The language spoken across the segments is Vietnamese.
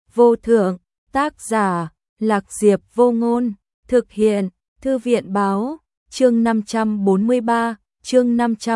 vô thượng, tác giả, Lạc Diệp Vô Ngôn, thực hiện, Thư viện báo, chương 543, chương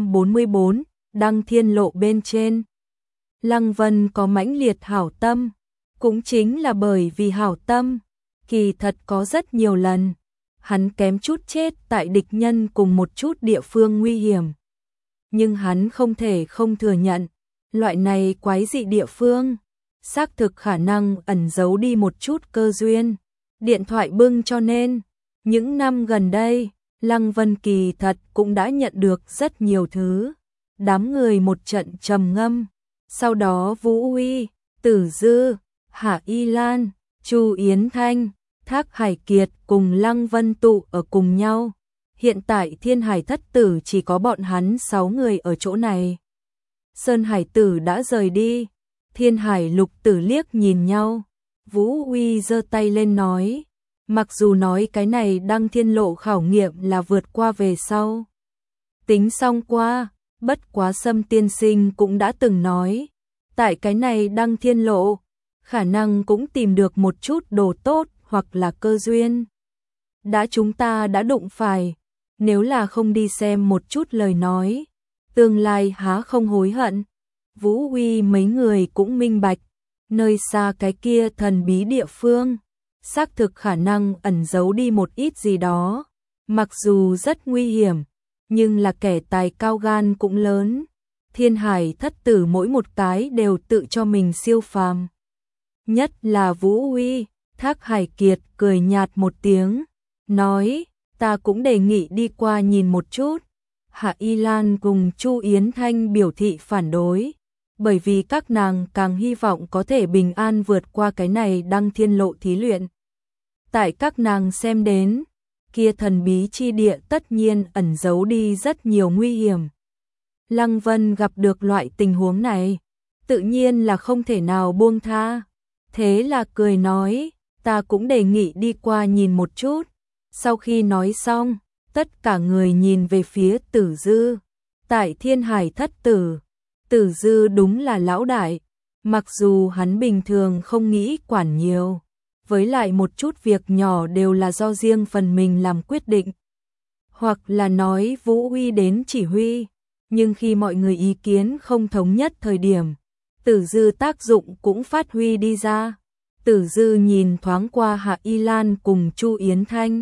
544, Đăng Thiên Lộ bên trên. Lăng Vân có mãnh liệt hảo tâm, cũng chính là bởi vì hảo tâm, kỳ thật có rất nhiều lần, hắn kém chút chết tại địch nhân cùng một chút địa phương nguy hiểm. Nhưng hắn không thể không thừa nhận, loại này quái dị địa phương, xác thực khả năng ẩn giấu đi một chút cơ duyên, điện thoại bưng cho nên, những năm gần đây, Lăng Vân kỳ thật cũng đã nhận được rất nhiều thứ. Đám người một trận trầm ngâm, sau đó Vũ Uy, Tử Dư, Hạ Y Lan, Chu Yến Thanh, Thác Hải Kiệt cùng Lăng Vân tụ ở cùng nhau. Hiện tại Thiên Hải Thất Tử chỉ có bọn hắn 6 người ở chỗ này. Sơn Hải Tử đã rời đi, Thiên Hải Lục Tử liếc nhìn nhau. Vũ Uy giơ tay lên nói, mặc dù nói cái này Đăng Thiên Lộ khảo nghiệm là vượt qua về sau. Tính xong qua, bất quá Sâm tiên sinh cũng đã từng nói, tại cái này Đăng Thiên Lộ, khả năng cũng tìm được một chút đồ tốt hoặc là cơ duyên. Chúng ta đã đụng phải, nếu là không đi xem một chút lời nói, tương lai há không hối hận. Vũ Uy mấy người cũng minh bạch, nơi xa cái kia thần bí địa phương, xác thực khả năng ẩn giấu đi một ít gì đó, mặc dù rất nguy hiểm, nhưng là kẻ tài cao gan cũng lớn. Thiên Hải Thất Tử mỗi một cái đều tự cho mình siêu phàm. Nhất là Vũ Uy, Thác Hải Kiệt cười nhạt một tiếng, nói, ta cũng đề nghị đi qua nhìn một chút. Hạ Y Lan cùng Chu Yến Thanh biểu thị phản đối, bởi vì các nàng càng hy vọng có thể bình an vượt qua cái này Đăng Thiên Lộ thí luyện. Tại các nàng xem đến, kia thần bí chi địa tất nhiên ẩn giấu đi rất nhiều nguy hiểm. Lăng Vân gặp được loại tình huống này, tự nhiên là không thể nào buông tha. Thế là cười nói, ta cũng đề nghị đi qua nhìn một chút. Sau khi nói xong, tất cả người nhìn về phía Tử Dư. Tại Thiên Hải Thất Tử, Tử Dư đúng là lão đại, mặc dù hắn bình thường không nghĩ quản nhiều, với lại một chút việc nhỏ đều là do riêng phần mình làm quyết định, hoặc là nói Vũ Uy đến chỉ huy, nhưng khi mọi người ý kiến không thống nhất thời điểm, Tử Dư tác dụng cũng phát huy đi ra. Tử Dư nhìn thoáng qua Hạ Y Lan cùng Chu Yến Thanh,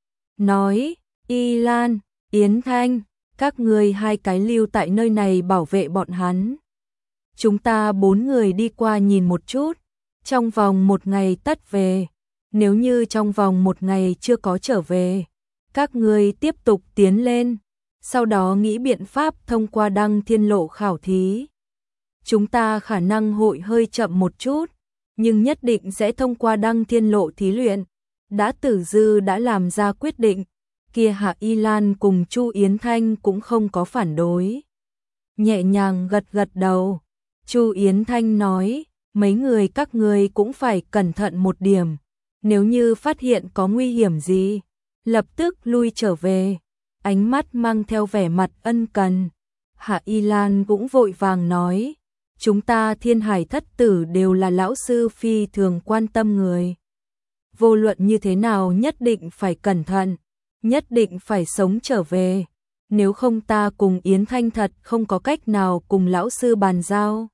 nói, Y Lan, Yến Thanh, các ngươi hai cái lưu tại nơi này bảo vệ bọn hắn. Chúng ta 4 người đi qua nhìn một chút, trong vòng 1 ngày tất về. Nếu như trong vòng 1 ngày chưa có trở về, các ngươi tiếp tục tiến lên, sau đó nghĩ biện pháp thông qua Đăng Thiên Lộ khảo thí. Chúng ta khả năng hội hơi chậm một chút, nhưng nhất định sẽ thông qua Đăng Thiên Lộ thí luyện. Tử Dư đã làm ra quyết định, kia Hạ Y Lan cùng Chu Yến Thanh cũng không có phản đối. Nhẹ nhàng gật gật đầu, Chu Yến Thanh nói, mấy người các ngươi cũng phải cẩn thận một điểm, nếu như phát hiện có nguy hiểm gì, lập tức lui trở về. Ánh mắt mang theo vẻ mặt ân cần. Hạ Y Lan cũng vội vàng nói, chúng ta Thiên Hải Thất Tử đều là lão sư phi thường quan tâm người. Vô luận như thế nào nhất định phải cẩn thận, nhất định phải sống trở về, nếu không ta cùng Yến Thanh thật không có cách nào cùng lão sư bàn giao.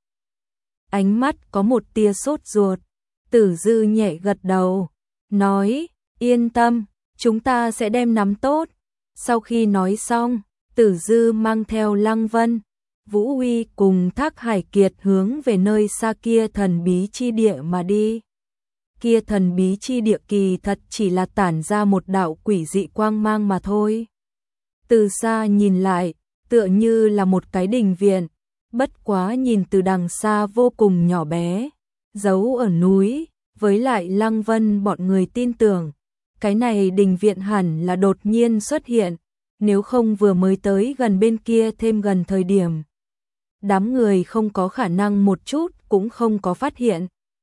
Ánh mắt có một tia sốt ruột, Tử Dư nhẹ gật đầu, nói, yên tâm, chúng ta sẽ đem nắm tốt. Sau khi nói xong, Tử Dư mang theo Lăng Vân, Vũ Uy cùng Thác Hải Kiệt hướng về nơi xa kia thần bí chi địa mà đi. Kia thần bí chi địa kỳ thật chỉ là tản ra một đạo quỷ dị quang mang mà thôi. Từ xa nhìn lại, tựa như là một cái đình viện, bất quá nhìn từ đằng xa vô cùng nhỏ bé, giấu ở núi, với lại Lăng Vân bọn người tin tưởng, cái này đình viện hẳn là đột nhiên xuất hiện, nếu không vừa mới tới gần bên kia thêm gần thời điểm. Đám người không có khả năng một chút cũng không có phát hiện.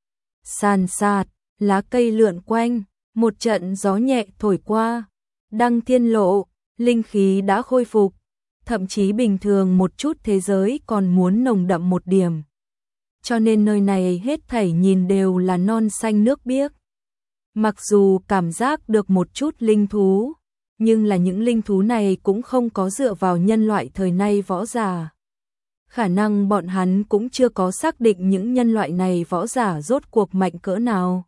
Sàn sạt, lá cây lượn quanh, một trận gió nhẹ thổi qua. Đăng Thiên Lộ, linh khí đã khôi phục, thậm chí bình thường một chút thế giới còn muốn nồng đậm một điểm. cho nên nơi này hết thảy nhìn đều là non xanh nước biếc. Mặc dù cảm giác được một chút linh thú, nhưng là những linh thú này cũng không có dựa vào nhân loại thời nay võ giả. Khả năng bọn hắn cũng chưa có xác định những nhân loại này võ giả rốt cuộc mạnh cỡ nào.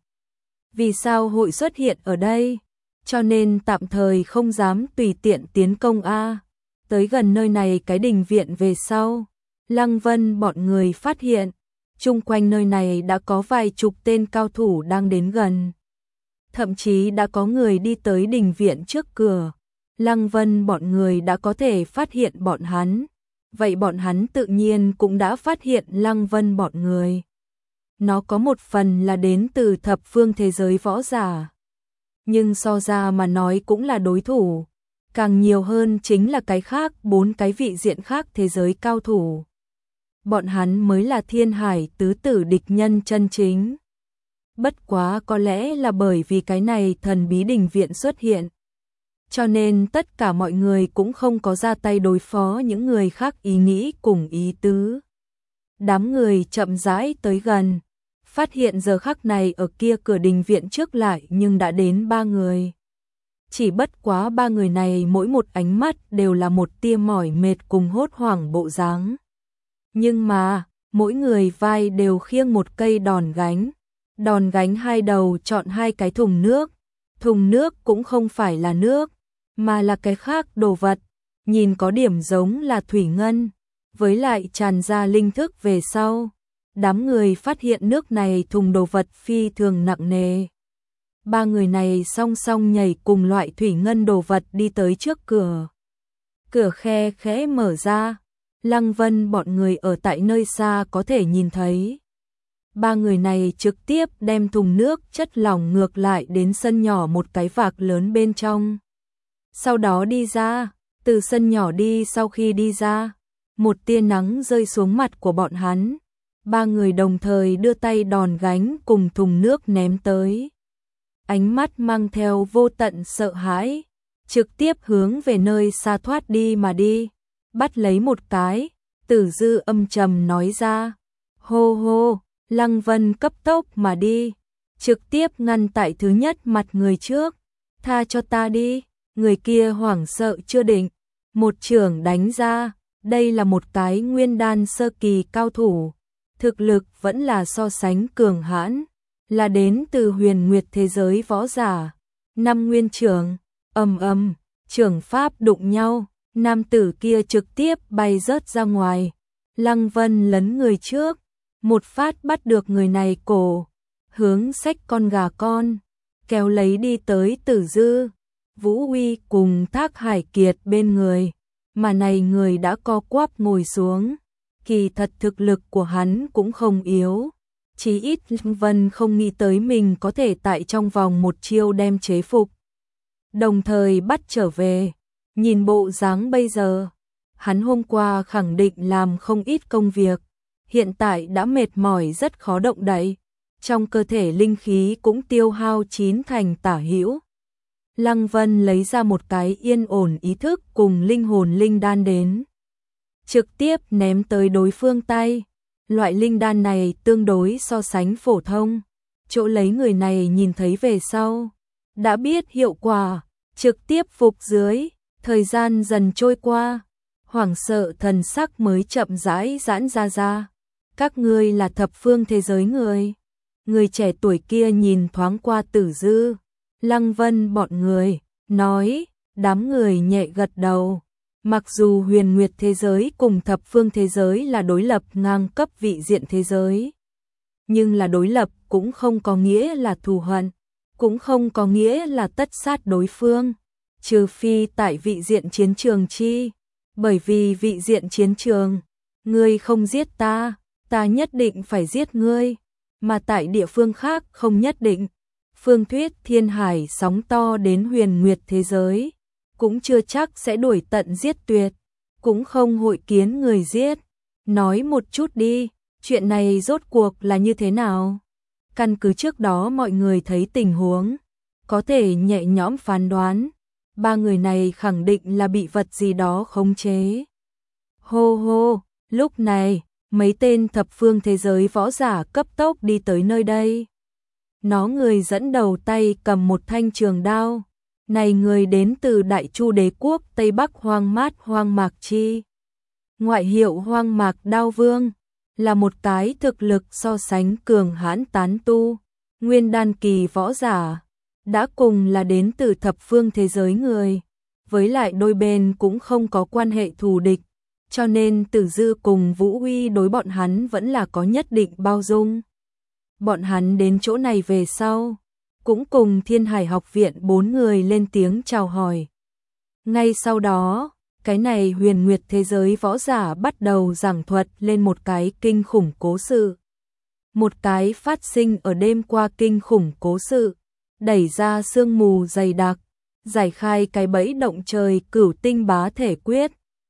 Vì sao hội xuất hiện ở đây? Cho nên tạm thời không dám tùy tiện tiến công a. Tới gần nơi này cái đình viện về sau, Lăng Vân bọn người phát hiện, chung quanh nơi này đã có vài chục tên cao thủ đang đến gần. Thậm chí đã có người đi tới đình viện trước cửa. Lăng Vân bọn người đã có thể phát hiện bọn hắn. Vậy bọn hắn tự nhiên cũng đã phát hiện Lăng Vân bọn người. Nó có một phần là đến từ thập phương thế giới võ giả. Nhưng so ra mà nói cũng là đối thủ. Càng nhiều hơn chính là cái khác, 4 cái vị diện khác thế giới cao thủ. Bọn hắn mới là thiên hải tứ tử địch nhân chân chính. Bất quá có lẽ là bởi vì cái này thần bí đình viện xuất hiện. Cho nên tất cả mọi người cũng không có ra tay đối phó những người khác ý nghĩ cùng ý tứ. Đám người chậm rãi tới gần, phát hiện giờ khắc này ở kia cửa đình viện trước lại nhưng đã đến 3 người. Chỉ bất quá 3 người này mỗi một ánh mắt đều là một tia mỏi mệt cùng hốt hoảng bộ dáng. Nhưng mà, mỗi người vai đều khiêng một cây đòn gánh. Đòn gánh hai đầu chọn 2 cái thùng nước. Thùng nước cũng không phải là nước, mà là cái khác đồ vật. Nhìn có điểm giống là thủy ngân, với lại tràn ra linh thức về sau. Đám người phát hiện nước này thùng đồ vật phi thường nặng nề. 3 người này song song nhảy cùng loại thủy ngân đồ vật đi tới trước cửa. Cửa khe khẽ mở ra, Lăng Vân bọn người ở tại nơi xa có thể nhìn thấy. 3 người này trực tiếp đem thùng nước chất lỏng ngược lại đến sân nhỏ một cái vạc lớn bên trong. Sau đó đi ra, từ sân nhỏ đi sau khi đi ra, một tia nắng rơi xuống mặt của bọn hắn. 3 người đồng thời đưa tay đòn gánh cùng thùng nước ném tới. Ánh mắt mang theo vô tận sợ hãi, trực tiếp hướng về nơi xa thoát đi mà đi. Bắt lấy một cái, Tử Dư âm trầm nói ra. Hô hô, Lăng Vân cấp tốc mà đi, trực tiếp ngăn tại thứ nhất mặt người trước. Tha cho ta đi, người kia hoảng sợ chưa định. Một chưởng đánh ra, đây là một cái nguyên đan sơ kỳ cao thủ. Thực lực vẫn là so sánh cường hãn, là đến từ huyền nguyệt thế giới võ giả. 5 nguyên chưởng, ầm, chưởng pháp đụng nhau, nam tử kia trực tiếp bay rớt ra ngoài. Lăng Vân lấn người trước, một phát bắt được người này cổ, hướng xách con gà con, kéo lấy đi tới Tử Dư, Vũ Uy cùng Thác Hải Kiệt bên người. Mà này người đã co quắp ngồi xuống. Kỳ thật thực lực của hắn cũng không yếu. Chí ít Lăng Vân không nghĩ tới mình có thể tại trong vòng một chiêu đem chế phục. Đồng thời bắt trở về. Nhìn bộ dáng bây giờ, hắn hôm qua khẳng định làm không ít công việc. Hiện tại đã mệt mỏi rất khó động đậy. Trong cơ thể linh khí cũng tiêu hao 9 thành tả hữu. Lăng Vân lấy ra một cái yên ổn ý thức cùng linh hồn linh đan đến. Trực tiếp ném tới đối phương tay. Loại linh đan này tương đối so sánh phổ thông. Chỗ lấy người này nhìn thấy về sau. Đã biết hiệu quả, trực tiếp phục dưới. Thời gian dần trôi qua. Hoảng sợ thần sắc mới chậm rãi giãn ra. Các ngươi là thập phương thế giới người. Người trẻ tuổi kia nhìn thoáng qua Tử Dư, Lăng Vân bọn người, nói, đám người nhẹ gật đầu. Mặc dù huyền nguyệt thế giới cùng thập phương thế giới là đối lập ngang cấp vị diện thế giới, nhưng là đối lập cũng không có nghĩa là thù hận, cũng không có nghĩa là tất sát đối phương, trừ phi tại vị diện chiến trường chi, bởi vì vị diện chiến trường, ngươi không giết ta, ta nhất định phải giết ngươi, mà tại địa phương khác không nhất định. Phương thuyết thiên hải sóng to đến huyền nguyệt thế giới, cũng chưa chắc sẽ đuổi tận giết tuyệt, cũng không hội kiến người giết. Nói một chút đi, chuyện này rốt cuộc là như thế nào? Căn cứ trước đó mọi người thấy tình huống, có thể nhẹ nhõm phán đoán, 3 người này khẳng định là bị vật gì đó khống chế. Hô hô, lúc này, mấy tên thập phương thế giới võ giả cấp tốc đi tới nơi đây. Nó người dẫn đầu tay cầm một thanh trường đao. Này người đến từ Đại Chu Đế quốc Tây Bắc Hoang Mát Hoang Mạc Chi. Ngoại hiệu Hoang Mạc Đao Vương, là một cái thực lực so sánh cường hãn tán tu, nguyên đan kỳ võ giả, đã cùng là đến từ thập phương thế giới người, với lại đôi bên cũng không có quan hệ thù địch, cho nên Tử Dư cùng Vũ Uy đối bọn hắn vẫn là có nhất định bao dung. Bọn hắn đến chỗ này về sau, cũng cùng Thiên Hải học viện 4 người lên tiếng chào hỏi. Ngay sau đó, cái này huyền nguyệt thế giới võ giả bắt đầu giảng thuật lên một cái kinh khủng cố sự. Một cái phát sinh ở đêm qua kinh khủng cố sự, đẩy ra sương mù dày đặc, giải khai cái bẫy động trời cửu tinh bá thể quyết,